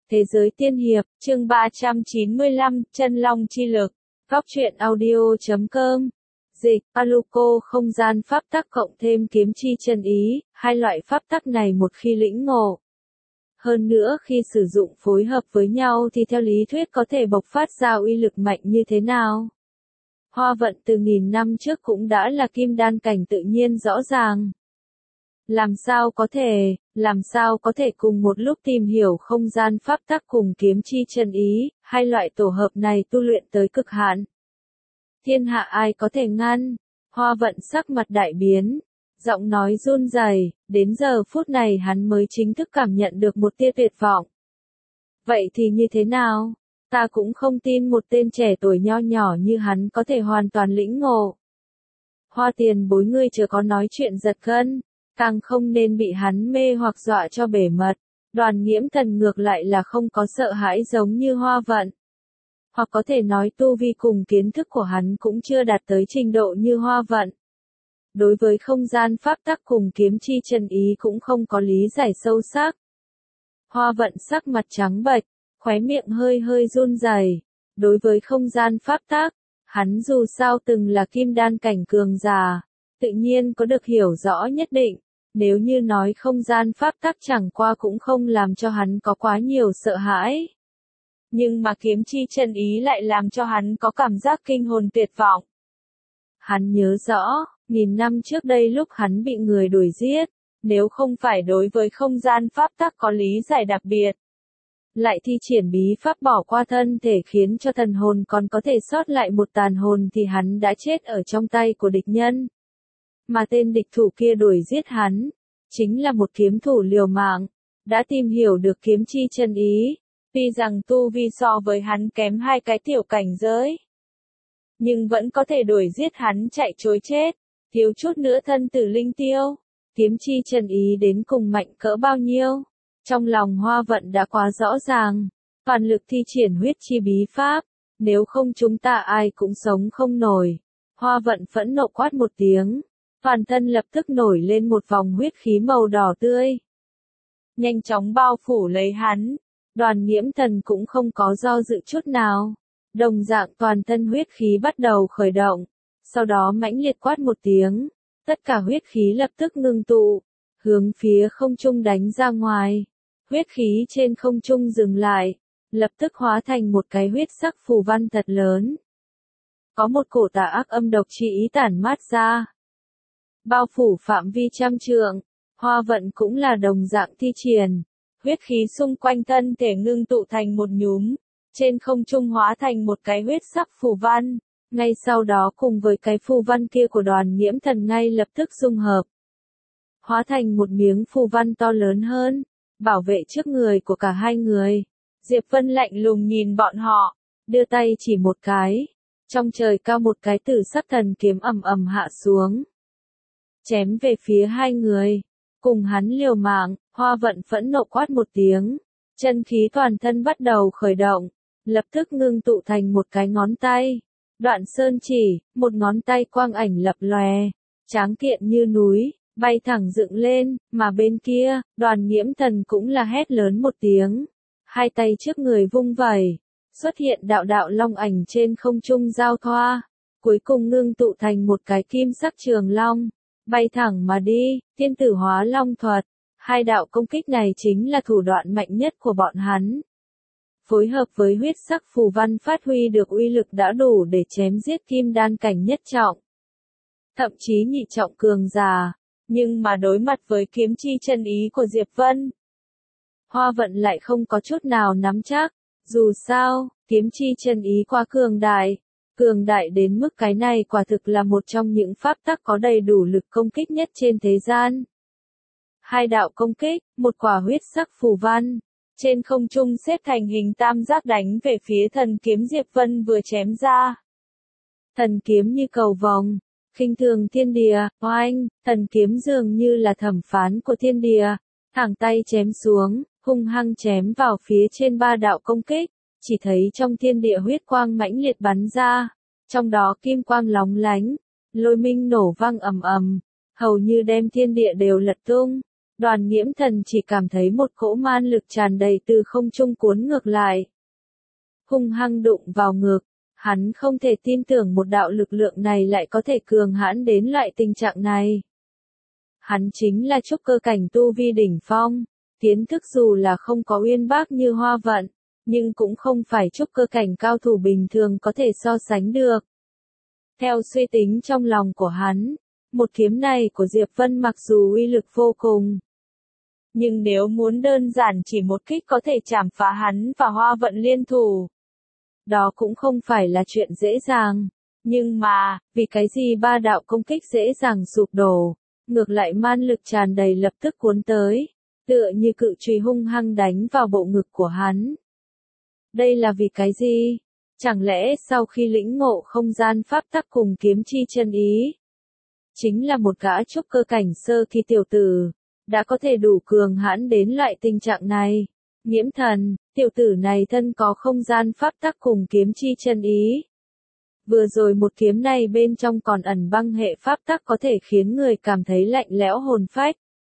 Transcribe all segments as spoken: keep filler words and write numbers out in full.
Thế giới tiên hiệp, chương ba trăm chín mươi lăm, chân long chi lực. Góc truyện audio chấm com. Dịch, Aluko không gian pháp tắc cộng thêm kiếm chi chân ý, hai loại pháp tắc này một khi lĩnh ngộ. Hơn nữa khi sử dụng phối hợp với nhau thì theo lý thuyết có thể bộc phát ra uy lực mạnh như thế nào. Hoa Vận từ nghìn năm trước cũng đã là kim đan cảnh tự nhiên rõ ràng. Làm sao có thể, làm sao có thể cùng một lúc tìm hiểu không gian pháp tắc cùng kiếm chi chân ý, hai loại tổ hợp này tu luyện tới cực hạn. Thiên hạ ai có thể ngăn? Hoa Vận sắc mặt đại biến, giọng nói run rẩy, đến giờ phút này hắn mới chính thức cảm nhận được một tia tuyệt vọng. Vậy thì như thế nào? Ta cũng không tin một tên trẻ tuổi nho nhỏ như hắn có thể hoàn toàn lĩnh ngộ. Hoa tiền bối ngươi chưa có nói chuyện giật gân, càng không nên bị hắn mê hoặc dọa cho bể mật. Đoàn Nghiễm Thần ngược lại là không có sợ hãi giống như Hoa Vận. Hoặc có thể nói tu vi cùng kiến thức của hắn cũng chưa đạt tới trình độ như Hoa Vận. Đối với không gian pháp tắc cùng kiếm chi chân ý cũng không có lý giải sâu sắc. Hoa Vận sắc mặt trắng bệch, khóe miệng hơi hơi run rẩy. Đối với không gian pháp tắc, hắn dù sao từng là kim đan cảnh cường giả, tự nhiên có được hiểu rõ nhất định. Nếu như nói không gian pháp tắc chẳng qua cũng không làm cho hắn có quá nhiều sợ hãi. Nhưng mà kiếm chi chân ý lại làm cho hắn có cảm giác kinh hồn tuyệt vọng. Hắn nhớ rõ, nghìn năm trước đây lúc hắn bị người đuổi giết, nếu không phải đối với không gian pháp tắc có lý giải đặc biệt, lại thi triển bí pháp bỏ qua thân thể khiến cho thần hồn còn có thể sót lại một tàn hồn thì hắn đã chết ở trong tay của địch nhân. Mà tên địch thủ kia đuổi giết hắn, chính là một kiếm thủ liều mạng, đã tìm hiểu được kiếm chi chân ý, tuy rằng tu vi so với hắn kém hai cái tiểu cảnh giới, nhưng vẫn có thể đuổi giết hắn chạy trối chết, thiếu chút nữa thân tử linh tiêu. Kiếm chi chân ý đến cùng mạnh cỡ bao nhiêu? Trong lòng Hoa Vận đã quá rõ ràng, toàn lực thi triển huyết chi bí pháp, nếu không chúng ta ai cũng sống không nổi. Hoa Vận phẫn nộ quát một tiếng. Toàn thân lập tức nổi lên một vòng huyết khí màu đỏ tươi. Nhanh chóng bao phủ lấy hắn, Đoàn Nghiễm Thần cũng không có do dự chút nào. Đồng dạng toàn thân huyết khí bắt đầu khởi động, sau đó mãnh liệt quát một tiếng, tất cả huyết khí lập tức ngưng tụ, hướng phía không trung đánh ra ngoài. Huyết khí trên không trung dừng lại, lập tức hóa thành một cái huyết sắc phù văn thật lớn. Có một cổ tà ác âm độc chi ý tản mát ra, bao phủ phạm vi trăm trượng. Hoa Vận cũng là đồng dạng thi triển, huyết khí xung quanh thân thể ngưng tụ thành một nhúm, trên không trung hóa thành một cái huyết sắc phù văn, ngay sau đó cùng với cái phù văn kia của Đoàn Nghiễm Thần ngay lập tức dung hợp, hóa thành một miếng phù văn to lớn hơn, bảo vệ trước người của cả hai người. Diệp Vân lạnh lùng nhìn bọn họ, đưa tay chỉ một cái, trong trời cao một cái tử sắc thần kiếm ầm ầm hạ xuống, chém về phía hai người, cùng hắn liều mạng. Hoa Vận phẫn nộ quát một tiếng, chân khí toàn thân bắt đầu khởi động, lập tức ngưng tụ thành một cái ngón tay, Đoạn Sơn chỉ, một ngón tay quang ảnh lập lòe, tráng kiện như núi, bay thẳng dựng lên, mà bên kia, Đoàn Nghiễm Thần cũng là hét lớn một tiếng, hai tay trước người vung vẩy, xuất hiện đạo đạo long ảnh trên không trung giao thoa, cuối cùng ngưng tụ thành một cái kim sắc trường long. Bay thẳng mà đi, thiên tử hóa long thuật, hai đạo công kích này chính là thủ đoạn mạnh nhất của bọn hắn. Phối hợp với huyết sắc phù văn phát huy được uy lực đã đủ để chém giết kim đan cảnh nhất trọng, thậm chí nhị trọng cường giả, nhưng mà đối mặt với kiếm chi chân ý của Diệp Vân, Hoa Vận lại không có chút nào nắm chắc, dù sao, kiếm chi chân ý quá cường đại. Cường đại đến mức cái này quả thực là một trong những pháp tắc có đầy đủ lực công kích nhất trên thế gian. Hai đạo công kích, một quả huyết sắc phù văn, trên không trung xếp thành hình tam giác đánh về phía thần kiếm Diệp Vân vừa chém ra. Thần kiếm như cầu vồng, khinh thường thiên địa, oanh, thần kiếm dường như là thẩm phán của thiên địa, thẳng tay chém xuống, hung hăng chém vào phía trên ba đạo công kích. Chỉ thấy trong thiên địa huyết quang mãnh liệt bắn ra, trong đó kim quang lóng lánh, lôi minh nổ vang ầm ầm, hầu như đem thiên địa đều lật tung. Đoàn Nghiễm Thần chỉ cảm thấy một cỗ man lực tràn đầy từ không trung cuốn ngược lại. Hung hăng đụng vào ngực, hắn không thể tin tưởng một đạo lực lượng này lại có thể cường hãn đến loại tình trạng này. Hắn chính là trúc cơ cảnh tu vi đỉnh phong, kiến thức dù là không có uyên bác như Hoa Vận, nhưng cũng không phải trúc cơ cảnh cao thủ bình thường có thể so sánh được. Theo suy tính trong lòng của hắn, một kiếm này của Diệp Vân mặc dù uy lực vô cùng, nhưng nếu muốn đơn giản chỉ một kích có thể chảm phá hắn và Hoa Vận liên thủ, đó cũng không phải là chuyện dễ dàng. Nhưng mà, vì cái gì ba đạo công kích dễ dàng sụp đổ, ngược lại man lực tràn đầy lập tức cuốn tới, tựa như cự chùy hung hăng đánh vào bộ ngực của hắn. Đây là vì cái gì? Chẳng lẽ sau khi lĩnh ngộ không gian pháp tắc cùng kiếm chi chân ý, chính là một gã trúc cơ cảnh sơ kỳ tiểu tử, đã có thể đủ cường hãn đến loại tình trạng này? Nghiễm Thần, tiểu tử này thân có không gian pháp tắc cùng kiếm chi chân ý. Vừa rồi một kiếm này bên trong còn ẩn băng hệ pháp tắc có thể khiến người cảm thấy lạnh lẽo hồn phách.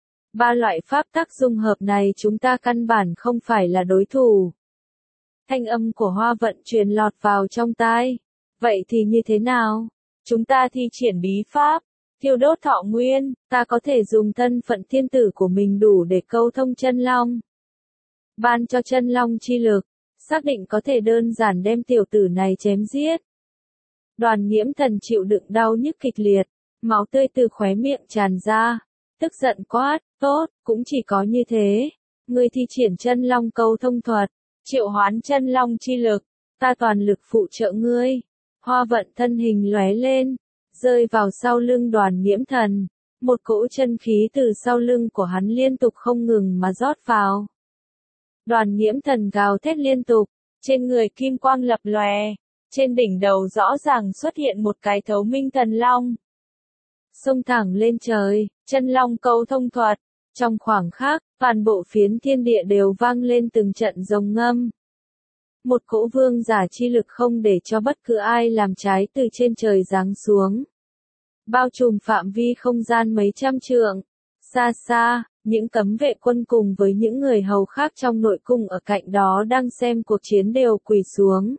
Ba loại pháp tắc dung hợp này chúng ta căn bản không phải là đối thủ. Thanh âm của Hoa Vận truyền lọt vào trong tai. Vậy thì như thế nào? Chúng ta thi triển bí pháp, thiêu đốt thọ nguyên, ta có thể dùng thân phận thiên tử của mình đủ để câu thông chân long. Ban cho chân long chi lực, xác định có thể đơn giản đem tiểu tử này chém giết. Đoàn Nghiễm Thần chịu đựng đau nhức kịch liệt, máu tươi từ khóe miệng tràn ra, tức giận quát, tốt, cũng chỉ có như thế. Ngươi thi triển chân long câu thông thuật, triệu hoán chân long chi lực, ta toàn lực phụ trợ ngươi. Hoa Vận thân hình lóe lên, rơi vào sau lưng Đoàn Nghiễm Thần, một cỗ chân khí từ sau lưng của hắn liên tục không ngừng mà rót vào. Đoàn Nghiễm Thần gào thét liên tục, trên người kim quang lập lòe, trên đỉnh đầu rõ ràng xuất hiện một cái thấu minh thần long. Xông thẳng lên trời, chân long câu thông thuật, trong khoảng khắc, toàn bộ phiến thiên địa đều vang lên từng trận rồng ngâm. Một cỗ vương giả chi lực không để cho bất cứ ai làm trái từ trên trời giáng xuống. Bao trùm phạm vi không gian mấy trăm trượng, xa xa. Những cấm vệ quân cùng với những người hầu khác trong nội cung ở cạnh đó đang xem cuộc chiến đều quỳ xuống.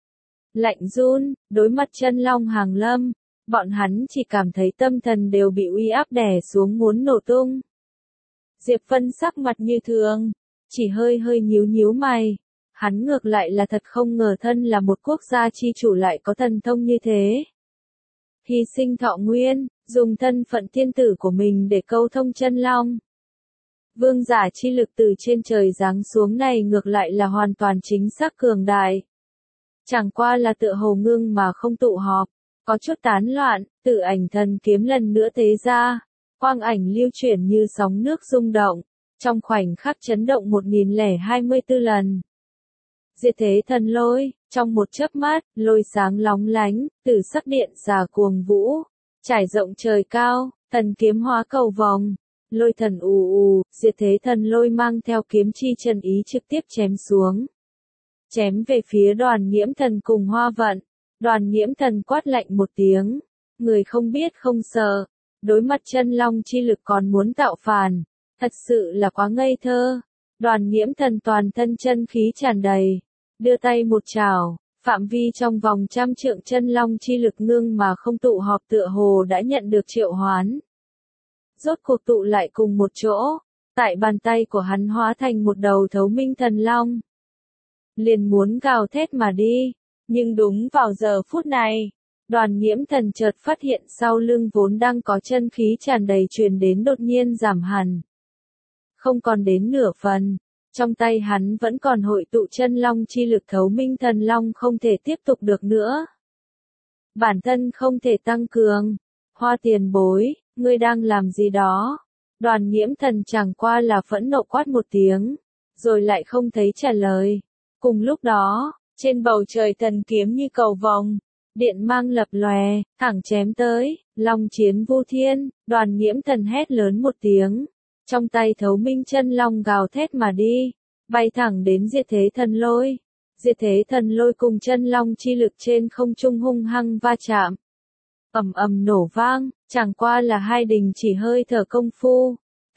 Lạnh run, đối mặt chân long hàng lâm, bọn hắn chỉ cảm thấy tâm thần đều bị uy áp đè xuống muốn nổ tung. Diệp Vân sắc mặt như thường, chỉ hơi hơi nhíu nhíu mày. Hắn ngược lại là thật không ngờ thân là một quốc gia chi chủ lại có thần thông như thế. Hy sinh thọ nguyên, dùng thân phận thiên tử của mình để câu thông chân long. Vương giả chi lực từ trên trời giáng xuống này ngược lại là hoàn toàn chính xác cường đại. Chẳng qua là tựa hồ ngưng mà không tụ họp, có chút tán loạn, tự ảnh thần kiếm lần nữa tế ra, quang ảnh lưu chuyển như sóng nước rung động, trong khoảnh khắc chấn động một nghìn lẻ hai mươi tư lần. Diệt thế thần lôi, trong một chớp mắt, lôi sáng lóng lánh, từ sắc điện xà cuồng vũ, trải rộng trời cao, thần kiếm hóa cầu vòng. Lôi thần ù ù, diệt thế thần lôi mang theo kiếm chi chân ý trực tiếp chém xuống. Chém về phía Đoàn Nghiễm Thần cùng Hoa Vận. Đoàn Nghiễm Thần quát lạnh một tiếng. Người không biết không sợ. Đối mặt chân long chi lực còn muốn tạo phản. Thật sự là quá ngây thơ. Đoàn Nghiễm Thần toàn thân chân khí tràn đầy. Đưa tay một chảo. Phạm vi trong vòng trăm trượng chân long chi lực ngưng mà không tụ họp tựa hồ đã nhận được triệu hoán. Rốt cuộc tụ lại cùng một chỗ, tại bàn tay của hắn hóa thành một đầu thấu minh thần long. Liền muốn gào thét mà đi, nhưng đúng vào giờ phút này, Đoàn Nghiễm Thần chợt phát hiện sau lưng vốn đang có chân khí tràn đầy truyền đến đột nhiên giảm hẳn. Không còn đến nửa phần, trong tay hắn vẫn còn hội tụ chân long chi lực thấu minh thần long không thể tiếp tục được nữa. Bản thân không thể tăng cường, Hoa tiền bối. Ngươi đang làm gì đó? Đoàn Nghiễm Thần chẳng qua là phẫn nộ quát một tiếng, rồi lại không thấy trả lời. Cùng lúc đó, trên bầu trời thần kiếm như cầu vồng, điện mang lập lòe, thẳng chém tới, long chiến vô thiên, Đoàn Nghiễm Thần hét lớn một tiếng, trong tay thấu minh chân long gào thét mà đi, bay thẳng đến diệt thế thần lôi. Diệt thế thần lôi cùng chân long chi lực trên không trung hung hăng va chạm. Ầm ầm nổ vang, chẳng qua là hai đình chỉ hơi thở công phu,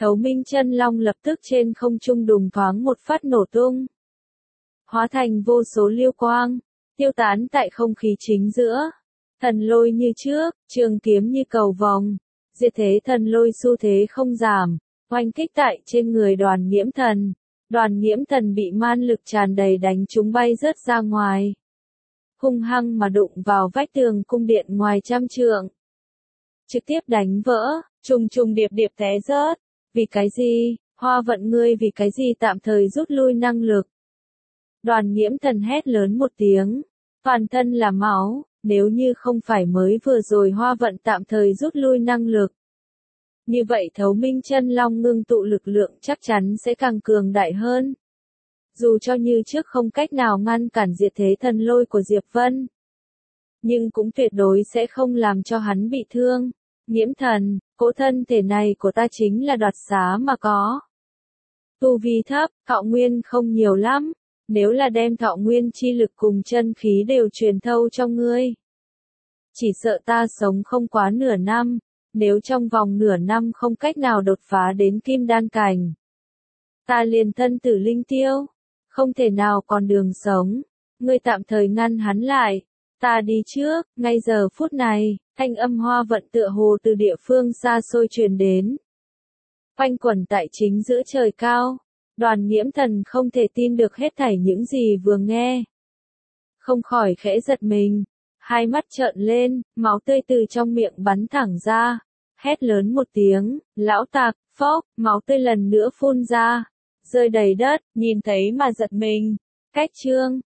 Thấu minh chân long lập tức trên không trung đùng thoáng một phát nổ tung. Hóa thành vô số liêu quang, tiêu tán tại không khí chính giữa. Thần lôi như trước, trường kiếm như cầu vòng, diệt thế thần lôi xu thế không giảm, oanh kích tại trên người Đoàn Nghiễm Thần. Đoàn Nghiễm Thần bị man lực tràn đầy đánh trúng bay rớt ra ngoài. Hung hăng mà đụng vào vách tường cung điện ngoài trăm trượng. Trực tiếp đánh vỡ, trùng trùng điệp điệp té rớt. Vì cái gì, Hoa Vận ngươi vì cái gì tạm thời rút lui năng lực. Đoàn Nghiễm Thần hét lớn một tiếng, toàn thân là máu, nếu như không phải mới vừa rồi Hoa Vận tạm thời rút lui năng lực. Như vậy Thấu Minh Chân Long ngưng tụ lực lượng chắc chắn sẽ càng cường đại hơn. Dù cho như trước không cách nào ngăn cản diệt thế thần lôi của Diệp Vân, nhưng cũng tuyệt đối sẽ không làm cho hắn bị thương. Nghiễm Thần, cỗ thân thể này của ta chính là đoạt xá mà có. Tu vi thấp, thọ nguyên không nhiều lắm, nếu là đem thọ nguyên chi lực cùng chân khí đều truyền thâu cho ngươi, chỉ sợ ta sống không quá nửa năm, nếu trong vòng nửa năm không cách nào đột phá đến kim đan cảnh, ta liền thân tử linh tiêu, không thể nào còn đường sống. Ngươi tạm thời ngăn hắn lại, ta đi trước. Ngay giờ phút này, thanh âm Hoa Vận tựa hồ từ địa phương xa xôi truyền đến, quanh quẩn tại chính giữa trời cao. Đoàn Nghiễm Thần không thể tin được hết thảy những gì vừa nghe, không khỏi khẽ giật mình, hai mắt trợn lên, máu tươi từ trong miệng bắn thẳng ra, hét lớn một tiếng, lão tặc, phốc, máu tươi lần nữa phun ra, rơi đầy đất, nhìn thấy mà giật mình. Cách chương